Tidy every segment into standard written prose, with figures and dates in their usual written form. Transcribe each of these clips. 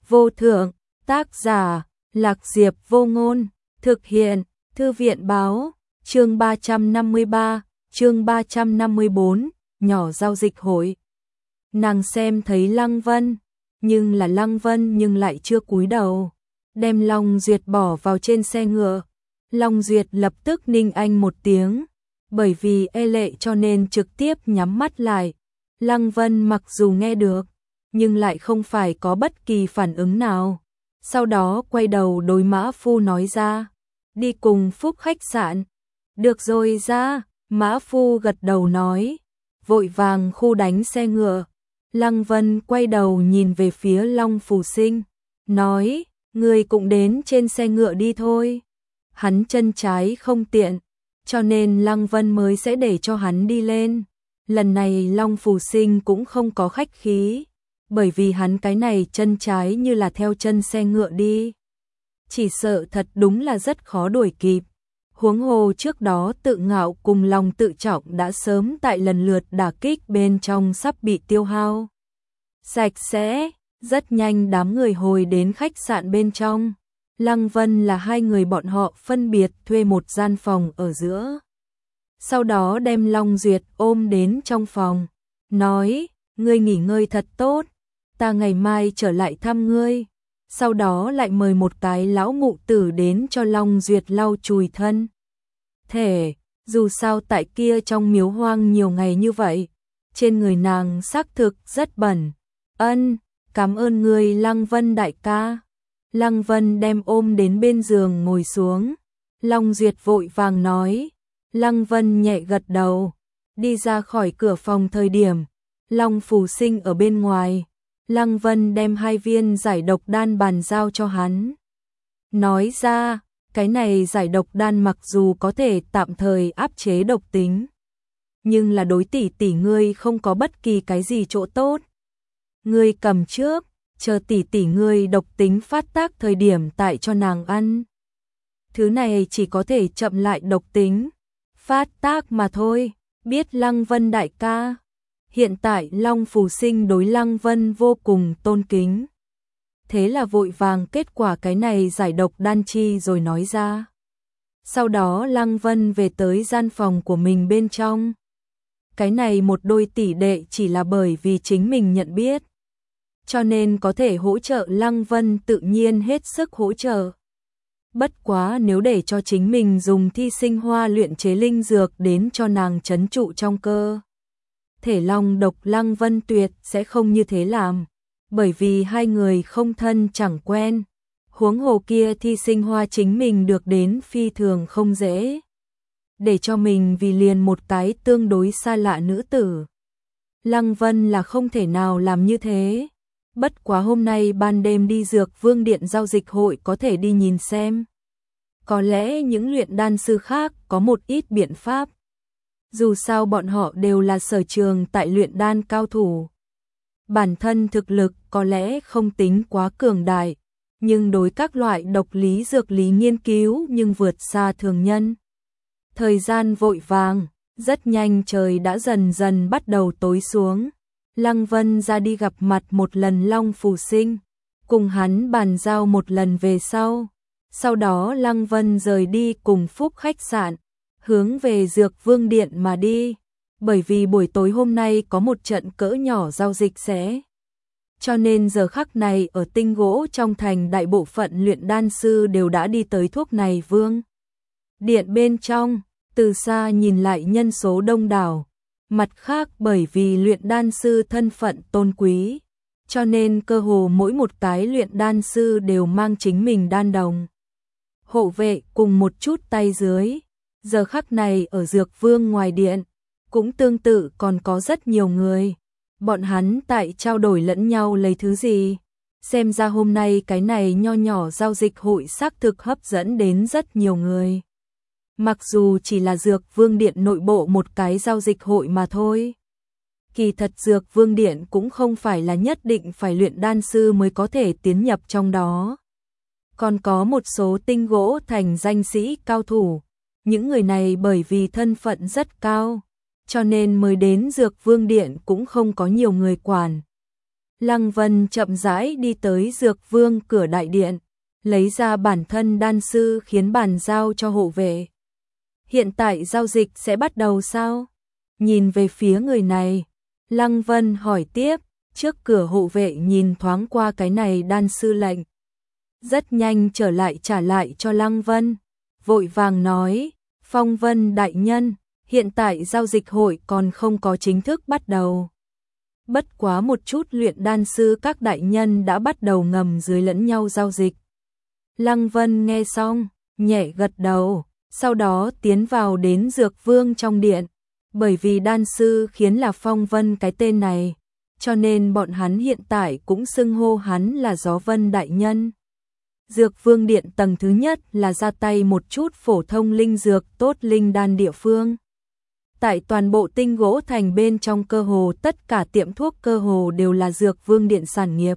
vô thượng, tác giả, Lạc Diệp Vô Ngôn, thực hiện, Thư viện báo, chương 353, chương 354, nhỏ giao dịch hội. Nàng xem thấy Lăng Vân, nhưng là Lăng Vân nhưng lại chưa cúi đầu, đem Long Duyệt bỏ vào trên xe ngựa. Long Duyệt lập tức ninh anh một tiếng, bởi vì e lệ cho nên trực tiếp nhắm mắt lại. Lăng Vân mặc dù nghe được, nhưng lại không phải có bất kỳ phản ứng nào. Sau đó quay đầu đối Mã Phu nói ra, đi cùng Phúc khách sạn. Được rồi ra, Mã Phu gật đầu nói, vội vàng khu đánh xe ngựa. Lăng Vân quay đầu nhìn về phía Long Phù Sinh, nói, người cũng đến trên xe ngựa đi thôi. Hắn chân trái không tiện, cho nên Lăng Vân mới sẽ để cho hắn đi lên. Lần này Long Phù Sinh cũng không có khách khí, bởi vì hắn cái này chân trái như là theo chân xe ngựa đi. Chỉ sợ thật đúng là rất khó đuổi kịp. Huống hồ trước đó tự ngạo cùng lòng tự trọng đã sớm tại lần lượt đả kích bên trong sắp bị tiêu hao sạch sẽ. Rất nhanh đám người hồi đến khách sạn bên trong. Lăng Vân là hai người bọn họ phân biệt thuê một gian phòng ở giữa. Sau đó đem Long Duyệt ôm đến trong phòng, nói, ngươi nghỉ ngơi thật tốt, ta ngày mai trở lại thăm ngươi. Sau đó lại mời một cái lão mụ tử đến cho Long Duyệt lau chùi thân thể, dù sao tại kia trong miếu hoang nhiều ngày như vậy, trên người nàng xác thực rất bẩn. Ân, cảm ơn ngươi Lăng Vân đại ca. Lăng Vân đem ôm đến bên giường ngồi xuống. Long Duyệt vội vàng nói. Lăng Vân nhẹ gật đầu. Đi ra khỏi cửa phòng thời điểm, Long Phù Sinh ở bên ngoài. Lăng Vân đem 2 viên giải độc đan bàn giao cho hắn. Nói ra, cái này giải độc đan mặc dù có thể tạm thời áp chế độc tính, nhưng là đối tỷ tỷ ngươi không có bất kỳ cái gì chỗ tốt. Ngươi cầm trước, chờ tỷ tỷ ngươi độc tính phát tác thời điểm tại cho nàng ăn. Thứ này chỉ có thể chậm lại độc tính phát tác mà thôi. Biết Lăng Vân đại ca. Hiện tại Long Phù Sinh đối Lăng Vân vô cùng tôn kính. Thế là vội vàng kết quả cái này giải độc đan chi rồi nói ra. Sau đó Lăng Vân về tới gian phòng của mình bên trong. Cái này một đôi tỷ đệ chỉ là bởi vì chính mình nhận biết, cho nên có thể hỗ trợ Lăng Vân tự nhiên hết sức hỗ trợ. Bất quá nếu để cho chính mình dùng thi sinh hoa luyện chế linh dược đến cho nàng trấn trụ trong cơ thể long độc, Lăng Vân tuyệt sẽ không như thế làm, bởi vì hai người không thân chẳng quen. Huống hồ kia thi sinh hoa chính mình được đến phi thường không dễ, để cho mình vì liền một cái tương đối xa lạ nữ tử, Lăng Vân là không thể nào làm như thế. Bất quá hôm nay ban đêm đi Dược Vương Điện giao dịch hội có thể đi nhìn xem. Có lẽ những luyện đan sư khác có một ít biện pháp. Dù sao bọn họ đều là sở trường tại luyện đan cao thủ. Bản thân thực lực có lẽ không tính quá cường đại, nhưng đối các loại độc lý dược lý nghiên cứu nhưng vượt xa thường nhân. Thời gian vội vàng, rất nhanh trời đã dần dần bắt đầu tối xuống. Lăng Vân ra đi gặp mặt một lần Long Phù Sinh, cùng hắn bàn giao một lần về sau. Sau đó Lăng Vân rời đi cùng Phúc khách sạn, hướng về Dược Vương Điện mà đi, bởi vì buổi tối hôm nay có một trận cỡ nhỏ giao dịch sẽ. Cho nên giờ khắc này ở Tinh Gỗ trong thành đại bộ phận luyện đan sư đều đã đi tới thuốc này Vương Điện bên trong, từ xa nhìn lại nhân số đông đảo. Mặt khác bởi vì luyện đan sư thân phận tôn quý, cho nên cơ hồ mỗi một cái luyện đan sư đều mang chính mình đan đồng, hộ vệ cùng một chút tay dưới. Giờ khắc này ở Dược Vương ngoài điện, cũng tương tự còn có rất nhiều người. Bọn hắn tại trao đổi lẫn nhau lấy thứ gì. Xem ra hôm nay cái này nho nhỏ giao dịch hội xác thực hấp dẫn đến rất nhiều người. Mặc dù chỉ là Dược Vương Điện nội bộ một cái giao dịch hội mà thôi. Kỳ thật Dược Vương Điện cũng không phải là nhất định phải luyện đan sư mới có thể tiến nhập trong đó. Còn có một số Tinh Gỗ thành danh sĩ cao thủ. Những người này bởi vì thân phận rất cao, cho nên mới đến Dược Vương Điện cũng không có nhiều người quản. Lăng Vân chậm rãi đi tới Dược Vương cửa đại điện, lấy ra bản thân đan sư khiến bàn giao cho hộ vệ. Hiện tại giao dịch sẽ bắt đầu sao? Nhìn về phía người này, Lăng Vân hỏi tiếp, trước cửa hộ vệ nhìn thoáng qua cái này đan sư lệnh. Rất nhanh trả lại cho Lăng Vân, vội vàng nói, Phong Vân đại nhân, hiện tại giao dịch hội còn không có chính thức bắt đầu. Bất quá một chút luyện đan sư các đại nhân đã bắt đầu ngầm dưới lẫn nhau giao dịch. Lăng Vân nghe xong, nhẹ gật đầu, sau đó tiến vào đến Dược Vương trong điện. Bởi vì đan sư khiến là Phong Vân cái tên này, cho nên bọn hắn hiện tại cũng xưng hô hắn là Gió Vân đại nhân. Dược Vương điện tầng thứ nhất là ra tay một chút phổ thông linh dược tốt linh đan địa phương. Tại toàn bộ Tinh Gỗ Thành bên trong cơ hồ tất cả tiệm thuốc cơ hồ đều là Dược Vương điện sản nghiệp.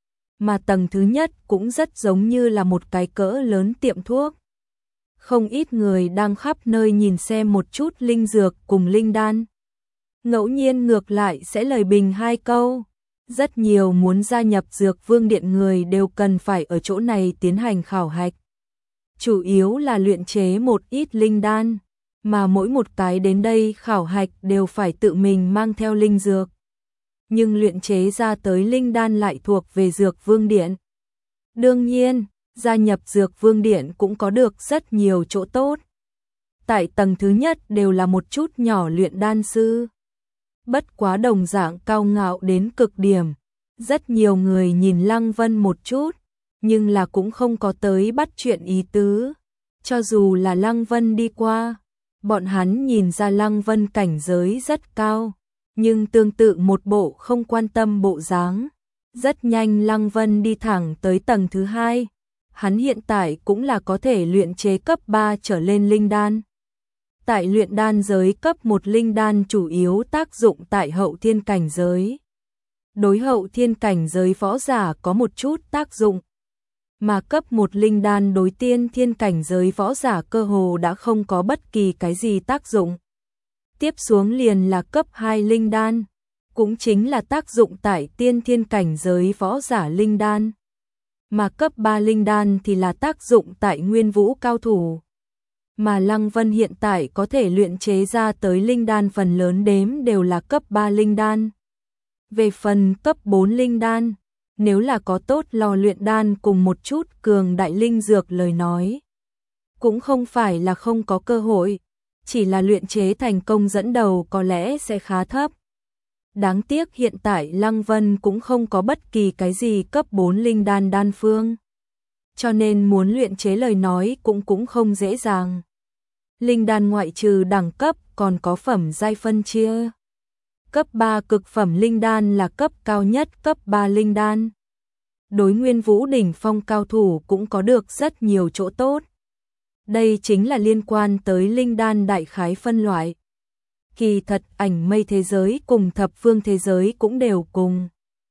Mà tầng thứ nhất cũng rất giống như là một cái cỡ lớn tiệm thuốc. Không ít người đang khắp nơi nhìn xem một chút linh dược cùng linh đan. Ngẫu nhiên ngược lại sẽ lời bình hai câu. Rất nhiều muốn gia nhập Dược Vương điện người đều cần phải ở chỗ này tiến hành khảo hạch. Chủ yếu là luyện chế một ít linh đan, mà mỗi một cái đến đây khảo hạch đều phải tự mình mang theo linh dược. Nhưng luyện chế ra tới linh đan lại thuộc về Dược Vương điện. Đương nhiên, gia nhập Dược Vương điện cũng có được rất nhiều chỗ tốt. Tại tầng thứ nhất đều là một chút nhỏ luyện đan sư. Bất quá đồng dạng cao ngạo đến cực điểm. Rất nhiều người nhìn Lăng Vân một chút, nhưng là cũng không có tới bắt chuyện ý tứ. Cho dù là Lăng Vân đi qua, bọn hắn nhìn ra Lăng Vân cảnh giới rất cao, nhưng tương tự một bộ không quan tâm bộ dáng. Rất nhanh Lăng Vân đi thẳng tới tầng thứ hai. Hắn hiện tại cũng là có thể luyện chế cấp 3 trở lên linh đan. Tại luyện đan giới cấp 1 linh đan chủ yếu tác dụng tại hậu thiên cảnh giới. Đối hậu thiên cảnh giới võ giả có một chút tác dụng. Mà cấp 1 linh đan đối tiên thiên cảnh giới võ giả cơ hồ đã không có bất kỳ cái gì tác dụng. Tiếp xuống liền là cấp 2 linh đan, cũng chính là tác dụng tại tiên thiên cảnh giới võ giả linh đan. Mà cấp 3 linh đan thì là tác dụng tại nguyên vũ cao thủ. Mà Lăng Vân hiện tại có thể luyện chế ra tới linh đan phần lớn đếm đều là cấp 3 linh đan. Về phần cấp 4 linh đan, nếu là có tốt lò luyện đan cùng một chút cường đại linh dược lời nói, cũng không phải là không có cơ hội, chỉ là luyện chế thành công dẫn đầu có lẽ sẽ khá thấp. Đáng tiếc hiện tại Lăng Vân cũng không có bất kỳ cái gì cấp 4 linh đan đan phương. Cho nên muốn luyện chế lời nói cũng không dễ dàng. Linh đan ngoại trừ đẳng cấp còn có phẩm giai phân chia. Cấp 3 cực phẩm linh đan là cấp cao nhất cấp 3 linh đan. Đối nguyên vũ đỉnh phong cao thủ cũng có được rất nhiều chỗ tốt. Đây chính là liên quan tới linh đan đại khái phân loại. Kỳ thật ảnh mây thế giới cùng thập phương thế giới cũng đều cùng.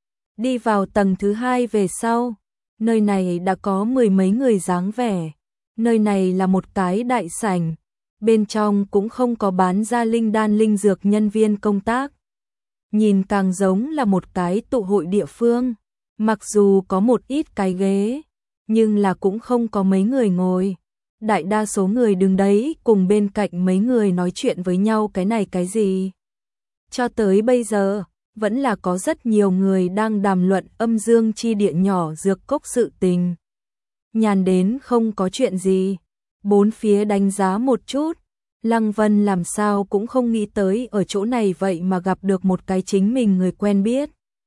Đi vào tầng thứ 2 về sau, nơi này đã có mười mấy người dáng vẻ. Nơi này là một cái đại sảnh, bên trong cũng không có bán ra linh đan linh dược nhân viên công tác. Nhìn càng giống là một cái tụ hội địa phương, mặc dù có một ít cái ghế, nhưng là cũng không có mấy người ngồi. Đại đa số người đứng đấy cùng bên cạnh mấy người nói chuyện với nhau cái này cái gì. Cho tới bây giờ, vẫn là có rất nhiều người đang đàm luận âm dương chi địa nhỏ dược cốc sự tình. Nhàn đến không có chuyện gì, bốn phía đánh giá một chút, Lăng Vân làm sao cũng không nghĩ tới ở chỗ này vậy mà gặp được một cái chính mình người quen biết.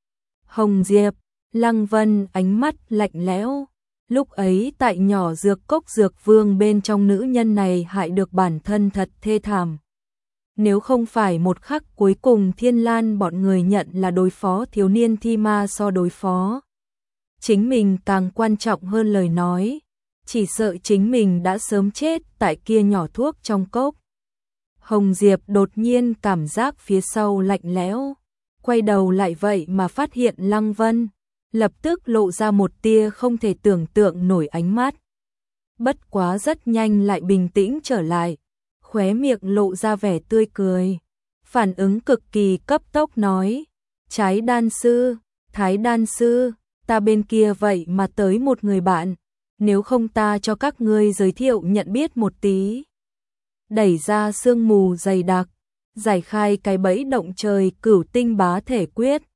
Hồng Diệp, Lăng Vân ánh mắt lạnh lẽo. Lúc ấy tại nhỏ dược cốc Dược Vương bên trong nữ nhân này hại được bản thân thật thê thảm. Nếu không phải một khắc cuối cùng Thiên Lan bọn người nhận là đối phó thiếu niên thi ma so đối phó. Chính mình càng quan trọng hơn lời nói, chỉ sợ chính mình đã sớm chết tại kia nhỏ thuốc trong cốc. Hồng Diệp đột nhiên cảm giác phía sau lạnh lẽo, quay đầu lại vậy mà phát hiện Lăng Vân, lập tức lộ ra một tia không thể tưởng tượng nổi ánh mắt. Bất quá rất nhanh lại bình tĩnh trở lại, khóe miệng lộ ra vẻ tươi cười, phản ứng cực kỳ cấp tốc nói, trái đan sư, Thái đan sư, ta bên kia vậy mà tới một người bạn, nếu không ta cho các ngươi giới thiệu nhận biết một tí. Đẩy ra sương mù dày đặc, giải khai cái bẫy động trời Cửu Tinh Bá Thể Quyết.